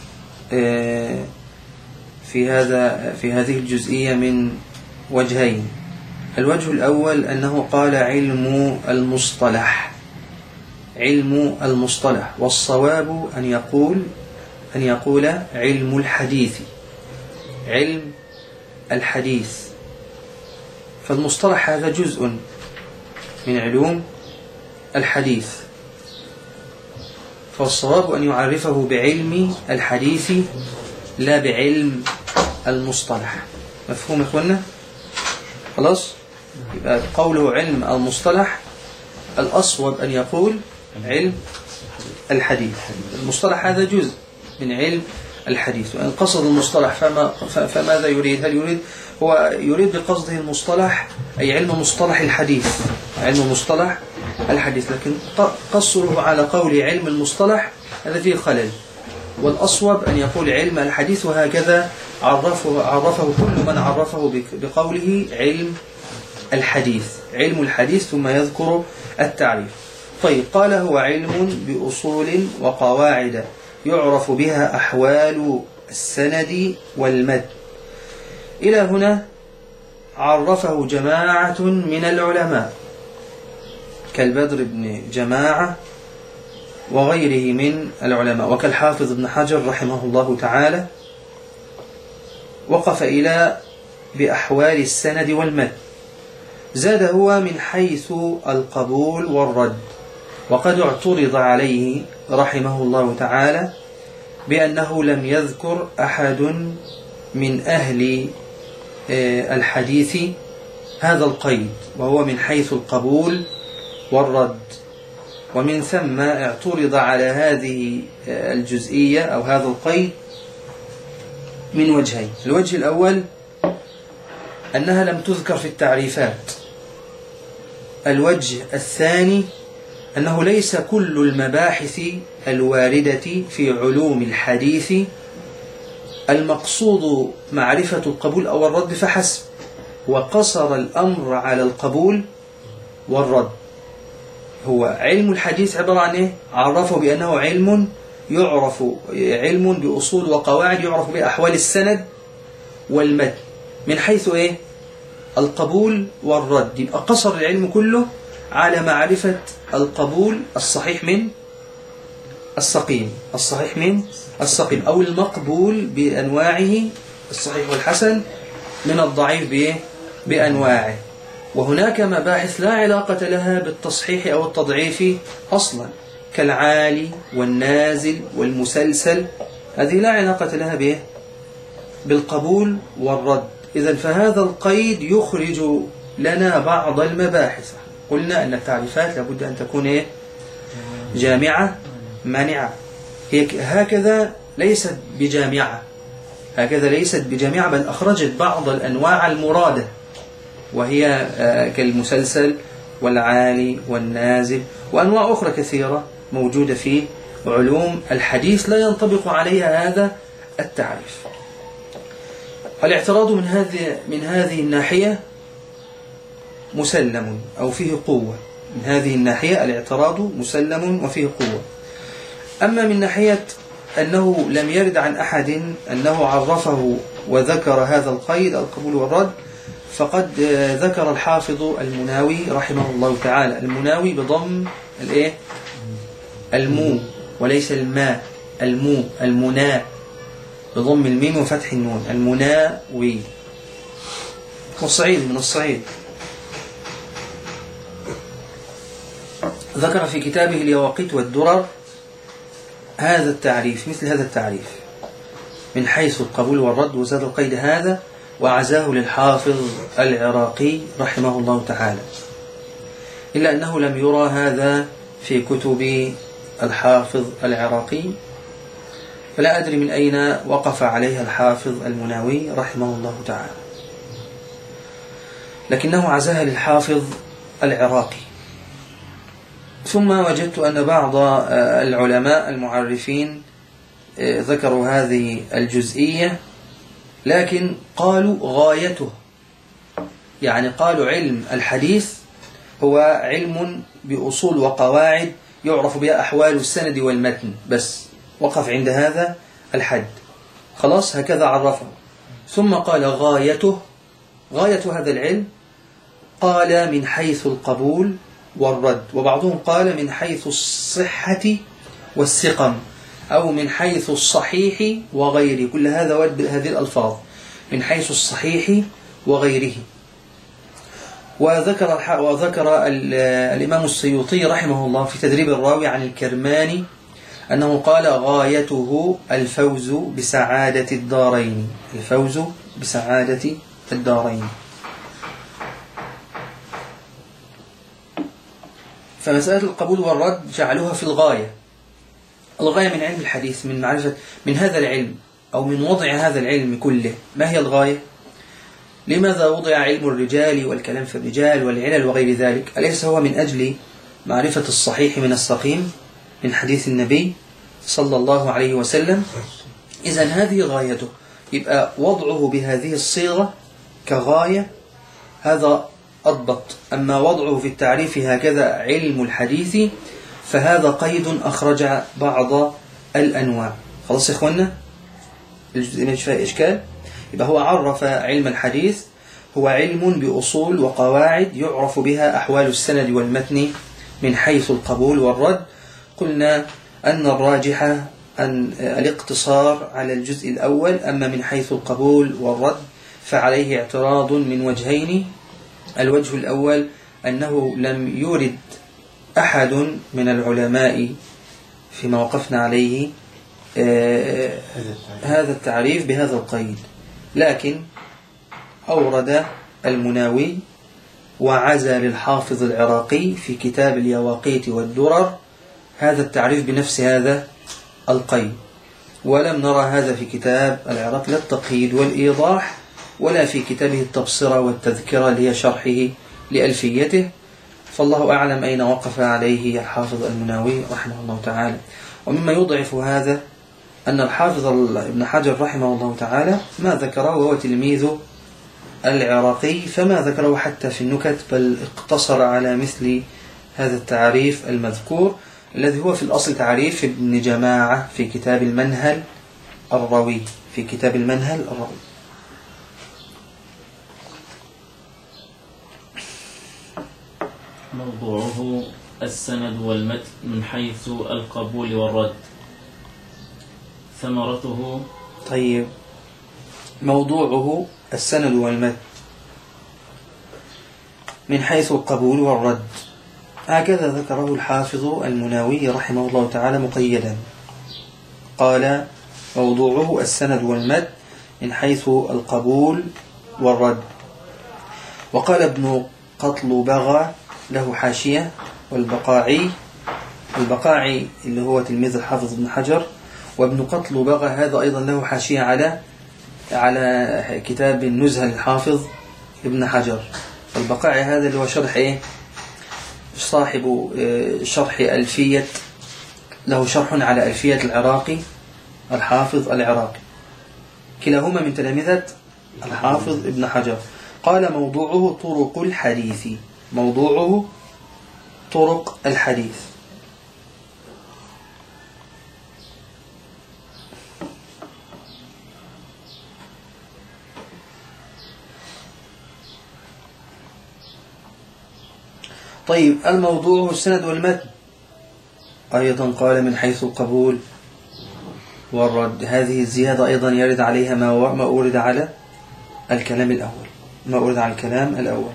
[SPEAKER 1] في هذا في هذه الجزئية من وجهين. الوجه الأول أنه قال علم المصطلح علم المصطلح والصواب أن يقول أن يقول علم الحديث علم الحديث فالمصطلح هذا جزء من علوم الحديث، فالصواب أن يعرفه بعلم الحديث لا بعلم المصطلح. مفهوم إخوانا؟ خلاص؟ يبقى قوله علم المصطلح الأصوب أن يقول علم الحديث. المصطلح هذا جزء من علم الحديث، وإن قصد المصطلح فما فماذا يريد؟ هل يريد هو يريد بقصده المصطلح أي علم مصطلح الحديث علم مصطلح الحديث، لكن قصره على قول علم المصطلح هذا فيه خلل، والأصوب أن يقول علم الحديث، وهكذا عرفه عرفه كل من عرفه بقوله علم الحديث علم الحديث ثم يذكر التعريف. طيب، قال هو علم بأصول وقواعد يعرف بها أحوال السند والمد. إلى هنا عرفه جماعة من العلماء كالبدر بن جماعة وغيره من العلماء، وكالحافظ ابن حجر رحمه الله تعالى وقف إلى بأحوال السند والمد. زاد هو من حيث القبول والرد، وقد اعترض عليه رحمه الله تعالى بأنه لم يذكر أحد من أهل الحديث هذا القيد، وهو من حيث القبول والرد. ومن ثم اعترض على هذه الجزئية أو هذا القيد من وجهين. الوجه الأول أنها لم تذكر في التعريفات. الوجه الثاني أنه ليس كل المباحث الواردة في علوم الحديث المقصود معرفة القبول أو الرد فحسب، وقصر الأمر على القبول والرد. هو علم الحديث عبارة عن إيه؟ عرفه بأنه علم يعرف علم بأصول وقواعد يعرف بأحوال السند والمتن من حيث إيه؟ القبول والرد. يبقى قصر العلم كله على معرفة القبول الصحيح من السقيم، الصحيح من السقيم، أو المقبول بأنواعه الصحيح والحسن من الضعيف بإيه؟ بأنواعه. وهناك مباحث لا علاقة لها بالتصحيح أو التضعيف أصلا، كالعالي والنازل والمسلسل، هذه لا علاقة لها به بالقبول والرد. إذن فهذا القيد يخرج لنا بعض المباحث. قلنا أن التعريفات لابد أن تكون إيه؟ جامعة مانعة. هكذا ليست بجامعة، هكذا ليست بجامعة، بل أخرجت بعض الأنواع المرادة، وهي كالمسلسل والعالي والنازل وأنواع أخرى كثيرة موجودة في علوم الحديث لا ينطبق عليها هذا التعريف. الاعتراض من هذه من هذه الناحية مسلم أو فيه قوة. من هذه الناحية الاعتراض مسلم وفيه قوة. أما من ناحية أنه لم يرد عن أحد أنه عرفه وذكر هذا القيد القبول والرد، فقد ذكر الحافظ المناوي رحمه الله تعالى، المناوي بضم الايه المو وليس الماء، المو المنا بضم الميم وفتح النون، المناوي، والصعيد من الصعيد. ذكر في كتابه اليواقيت والدرر هذا التعريف، مثل هذا التعريف من حيث القبول والرد، وزاد القيد هذا وعزاه للحافظ العراقي رحمه الله تعالى، إلا أنه لم يرى هذا في كتب الحافظ العراقي، فلا أدري من أين وقف عليها الحافظ المناوي رحمه الله تعالى، لكنه عزاها للحافظ العراقي. ثم وجدت أن بعض العلماء المعرفين ذكروا هذه الجزئية، لكن قالوا غايته، يعني قالوا علم الحديث هو علم بأصول وقواعد يعرف بها أحوال السند والمتن، بس وقف عند هذا الحد، خلاص هكذا عرفه. ثم قال غايته، غاية هذا العلم قال من حيث القبول والرد، وبعضهم قال من حيث الصحة والسقم، أو من حيث الصحيح وغيره، كل هذا ود هذه الألفاظ، من حيث الصحيح وغيره. وذكر وذكر الإمام السيوطي رحمه الله في تدريب الراوي عن الكرماني أنه قال غايته الفوز بسعادة الدارين، الفوز بسعادة الدارين. فمسألة القبول والرد جعلوها في الغاية، الغاية من علم الحديث، من معرفة من هذا العلم أو من وضع هذا العلم كله. ما هي الغاية؟ لماذا وضع علم الرجال والكلام في الرجال والعلل وغير ذلك؟ أليس هو من أجل معرفة الصحيح من السقيم من حديث النبي صلى الله عليه وسلم؟ إذن هذه غايته، يبقى وضعه بهذه الصيغة كغاية هذا أضبط. أما وضعه في التعريف هكذا علم الحديث فهذا قيد أخرج بعض الأنواع. خلاص يا إخوانا، الجزء مش فيه إشكال. يبقى هو عرف علم الحديث هو علم بأصول وقواعد يعرف بها أحوال السند والمتن من حيث القبول والرد. قلنا أن الراجح أن الاقتصار على الجزء الأول، أما من حيث القبول والرد فعليه اعتراض من وجهين. الوجه الأول أنه لم يورد أحد من العلماء فيما وقفنا عليه آه هذا التعريف بهذا القيد، لكن أورد المناوي وعزى للحافظ العراقي في كتاب اليواقيت والدرر هذا التعريف بنفس هذا القيد، ولم نرى هذا في كتاب العراقي لا التقييد والإيضاح ولا في كتابه التبصرة والتذكرة اللي هي شرحه لألفيته. فالله أعلم أين وقف عليه الحافظ المناوي رحمه الله تعالى. ومما يضعف هذا أن الحافظ ابن حجر رحمه الله تعالى ما ذكره وهو تلميذ العراقي، فما ذكره حتى في النكت، بل اقتصر على مثل هذا التعريف المذكور الذي هو في الأصل تعريف ابن جماعة في كتاب المنهل الروي في كتاب المنهل الروي.
[SPEAKER 2] موضوعه السند والمتن من حيث القبول والرد. ثمرته
[SPEAKER 1] طيب، موضوعه السند والمتن من حيث القبول والرد، هكذا ذكره الحافظ المناوي رحمه الله تعالى مقيدا. قال موضوعه السند والمتن من حيث القبول والرد. وقال ابن قطلبغة له حاشية، والبقاعي البقاعي اللي هو تلميذ الحافظ ابن حجر، وابن قطلبغة هذا أيضا له حاشية على على كتاب النزهة للحافظ ابن حجر. البقاعي هذا اللي هو شرح إيه؟ صاحب شرح ألفية، له شرح على ألفية العراقي الحافظ العراقي، كلاهما من تلامذة الحافظ ابن حجر. قال موضوعه طرق الحديث، موضوعه طرق الحديث. طيب، الموضوع السند والمتن أيضا قال من حيث القبول والرد. هذه الزيادة أيضا يرد عليها ما ما أورد على الكلام الأول ما أورد على الكلام الأول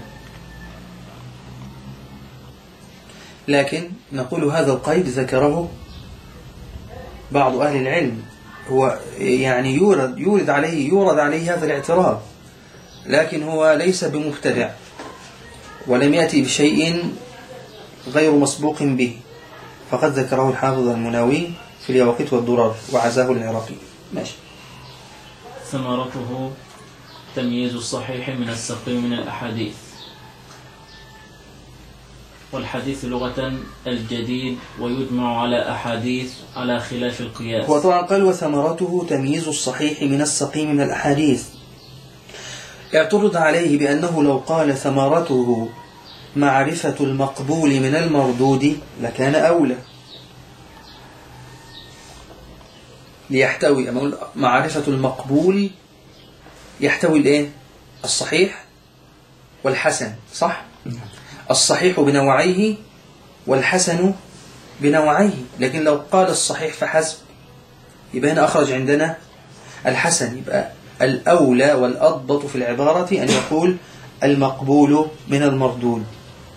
[SPEAKER 1] لكن نقول هذا القيد ذكره بعض أهل العلم، هو يعني يورد يورد عليه يورد عليه هذا الاعتراض، لكن هو ليس بمبتدع ولم يأتي بشيء غير مسبوق به، فقد ذكره الحافظ المناوي في اليواقيت والدرر وعزاه العراقي. ماشي.
[SPEAKER 2] ثمرته تمييز الصحيح من السقيم من الأحاديث. والحديث لغة الجديد، ويجمع على أحاديث على خلاف القياس.
[SPEAKER 1] هو طبعا قال وثمرته تمييز الصحيح من السقيم من الأحاديث. اعترض عليه بأنه لو قال ثمرته معرفة المقبول من المردود لكان أولى، ليحتوي أما معرفة المقبول يحتوي الإيه؟ الصحيح والحسن، صح؟ الصحيح بنوعيه والحسن بنوعيه، لكن لو قال الصحيح فحسب يبقى هنا أخرج عندنا الحسن. يبقى الأولى والأضبط في العبارة أن يقول المقبول من المردود.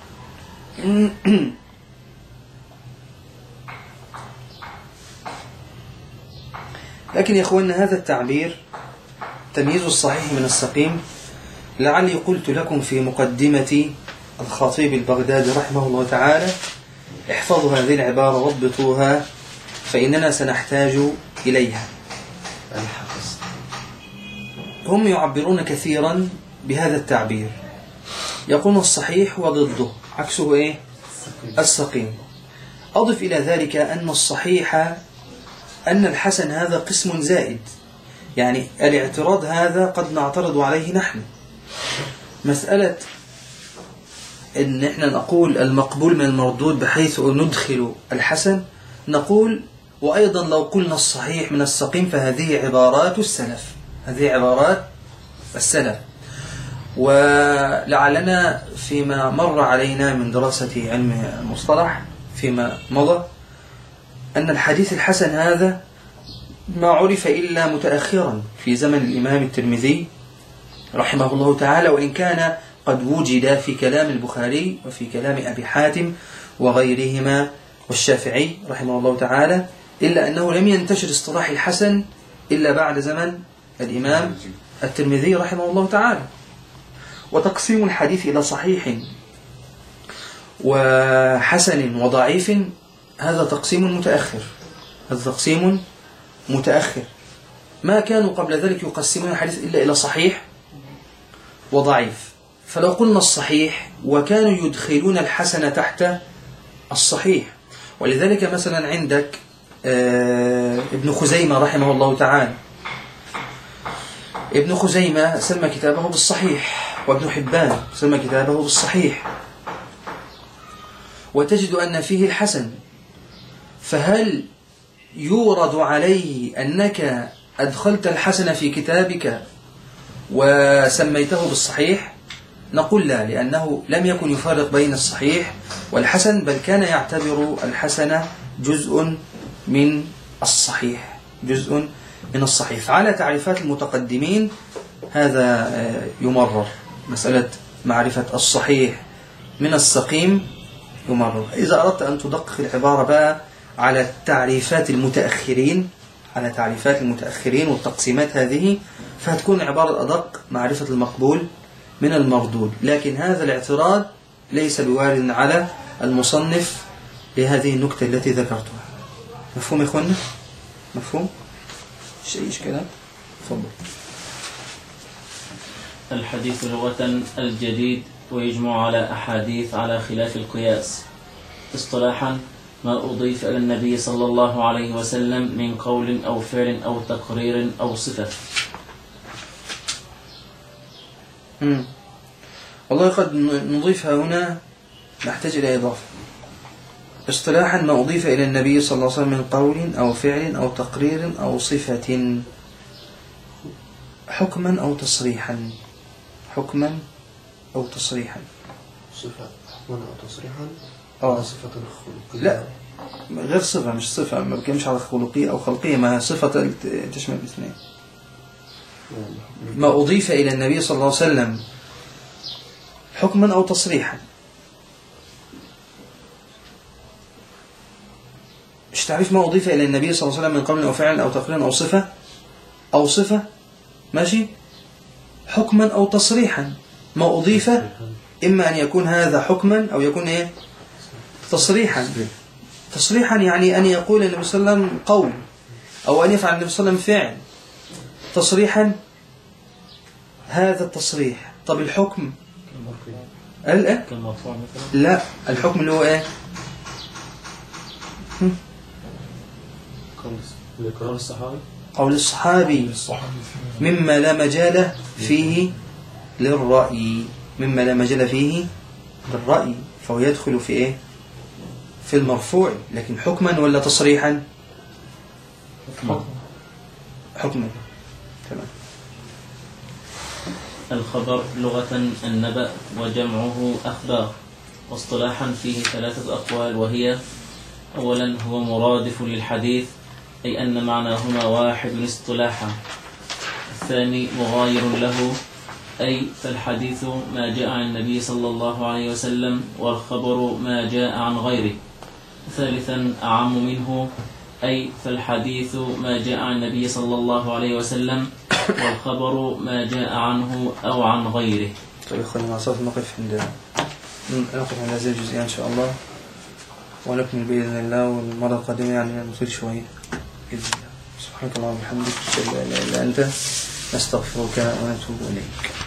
[SPEAKER 1] لكن يا أخوانا هذا التعبير تمييز الصحيح من السقيم، لعلي قلت لكم في مقدمة الخطيب البغدادي رحمه الله تعالى احفظوا هذه العبارة واضبطوها فإننا سنحتاج إليها. هم يعبرون كثيرا بهذا التعبير، يقولون الصحيح وضده عكسه إيه؟ السقيم. أضف إلى ذلك أن الصحيح أن الحسن هذا قسم زائد، يعني الاعتراض هذا قد نعترض عليه نحن. مسألة إن إحنا نقول المقبول من المردود بحيث ندخل الحسن، نقول وأيضا لو قلنا الصحيح من السقيم فهذه عبارات السلف، هذه عبارات السلف. ولعلنا فيما مر علينا من دراسة علم المصطلح فيما مضى أن الحديث الحسن هذا ما عرف إلا متأخرا في زمن الإمام الترمذي رحمه الله تعالى، وإن كان قد وجد في كلام البخاري وفي كلام أبي حاتم وغيرهما والشافعي رحمه الله تعالى، إلا أنه لم ينتشر اصطلاح الحسن إلا بعد زمن الإمام الترمذي رحمه الله تعالى. وتقسيم الحديث إلى صحيح وحسن وضعيف هذا تقسيم متأخر، هذا تقسيم متأخر. ما كانوا قبل ذلك يقسمون الحديث إلا إلى صحيح وضعيف. فلو قلنا الصحيح وكانوا يدخلون الحسن تحت الصحيح، ولذلك مثلا عندك ابن خزيمة رحمه الله تعالى، ابن خزيمة سمى كتابه بالصحيح، وابن حبان سمى كتابه بالصحيح، وتجد أن فيه الحسن. فهل يورد عليه أنك أدخلت الحسن في كتابك وسميته بالصحيح؟ نقول لا، لأنه لم يكن يفرق بين الصحيح والحسن، بل كان يعتبر الحسن جزء من الصحيح، جزء من الصحيح. فعلى تعريفات المتقدمين هذا يمرر، مسألة معرفة الصحيح من السقيم يمرر. إذا أردت أن تدقق العبارة بقى على تعريفات المتأخرين، على تعريفات المتأخرين والتقسيمات هذه، فهتكون عبارة أدق معرفة المقبول من المردود. لكن هذا الاعتراض ليس بوارد على المصنف لهذه النكتة التي ذكرتها. مفهوم يا إخوانا؟ مفهوم؟ شيء إشكالات؟ تفضل.
[SPEAKER 2] الحديث لغة الجديد، ويجمع على أحاديث على خلاف القياس. اصطلاحا ما أضيف إلى النبي صلى الله عليه وسلم من قول أو فعل أو تقرير أو صفة.
[SPEAKER 1] مم. والله قد نضيفها هنا، نحتاج إلى إضافة. اصطلاحا ما أضيف إلى النبي صلى الله عليه وسلم من قول أو فعل أو تقرير أو صفة، حكما أو تصريحا، حكما أو تصريحا.
[SPEAKER 3] صفة حكما أو تصريحا
[SPEAKER 1] أو
[SPEAKER 3] صفة خلقية؟
[SPEAKER 1] لا، غير صفة، مش صفة، ما بكلمش على خلقية أو خلقية، ما صفة تشمل الاثنين. ما أضيف إلى النبي صلى الله عليه وسلم حكما أو تصريحا. مش تعريف ما أضيف إلى النبي صلى الله عليه وسلم من قول أو فعل أو تقرير أو صفة، أو صفة ماشي، حكما أو تصريحا. ما أضيف إما أن يكون هذا حكما أو يكون إيه تصريحا. تصريحا يعني أن يقول النبي صلى الله عليه وسلم قول، أو أن يفعل النبي صلى الله عليه وسلم فعل. تصريحا هذا التصريح. طب الحكم الآن لا، الحكم اللي هو إيه؟
[SPEAKER 3] قول الصحابي،
[SPEAKER 1] قول الصحابي مما لا مجال فيه للرأي، مما لا مجال فيه للرأي، فهو يدخل في إيه؟ في المرفوع. لكن حكما ولا تصريحا؟ حكما. حكما. تمام.
[SPEAKER 2] الخبر لغة النبأ، وجمعه أخبار. واصطلاحا فيه ثلاثة أقوال، وهي: أولا هو مرادف للحديث، أي أن معناهما واحد اصطلاحا. الثاني مغاير له، أي فالحديث ما جاء عن النبي صلى الله عليه وسلم، والخبر ما جاء عن غيره. ثالثا أعم منه، أي فالحديث ما جاء عن النبي صلى الله عليه وسلم، والخبر ما جاء عنه أو عن غيره.
[SPEAKER 1] طيب خلينا مع صوت نقف عند نقف عند هذه الجزئية إن شاء الله، ونكمل بإذن الله. والمرة القادمة يعني نطيل شوية بإذن الله. سبحانك اللهم وبحمدك، أشهد أن لا إله إلا أنت، نستغفرك ونتوب إليك.